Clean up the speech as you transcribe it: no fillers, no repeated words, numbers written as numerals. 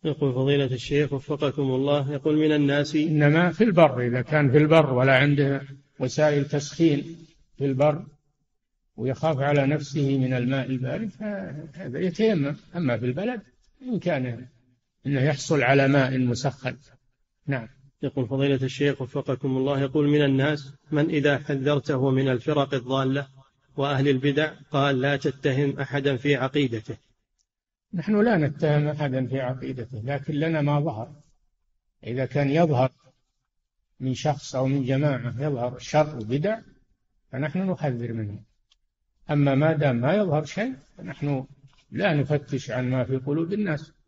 يقول فضيلة الشيخ وفقكم الله، يقول من الناس. إنما في البر، إذا كان في البر ولا عنده وسائل تسخين في البر ويخاف على نفسه من الماء البارد فهذا يتيمم. أما في البلد إن كان إنه يحصل على ماء مسخن. نعم. يقول فضيلة الشيخ وفقكم الله، يقول من الناس من إذا حذرته من الفرق الضالة وأهل البدع قال لا تتهم أحدا في عقيدته. نحن لا نتهم أحدا في عقيدته، لكن لنا ما ظهر. إذا كان يظهر من شخص أو من جماعة يظهر شر وبدع فنحن نحذر منه. أما ما دام ما يظهر شيء فنحن لا نفتش عن ما في قلوب الناس.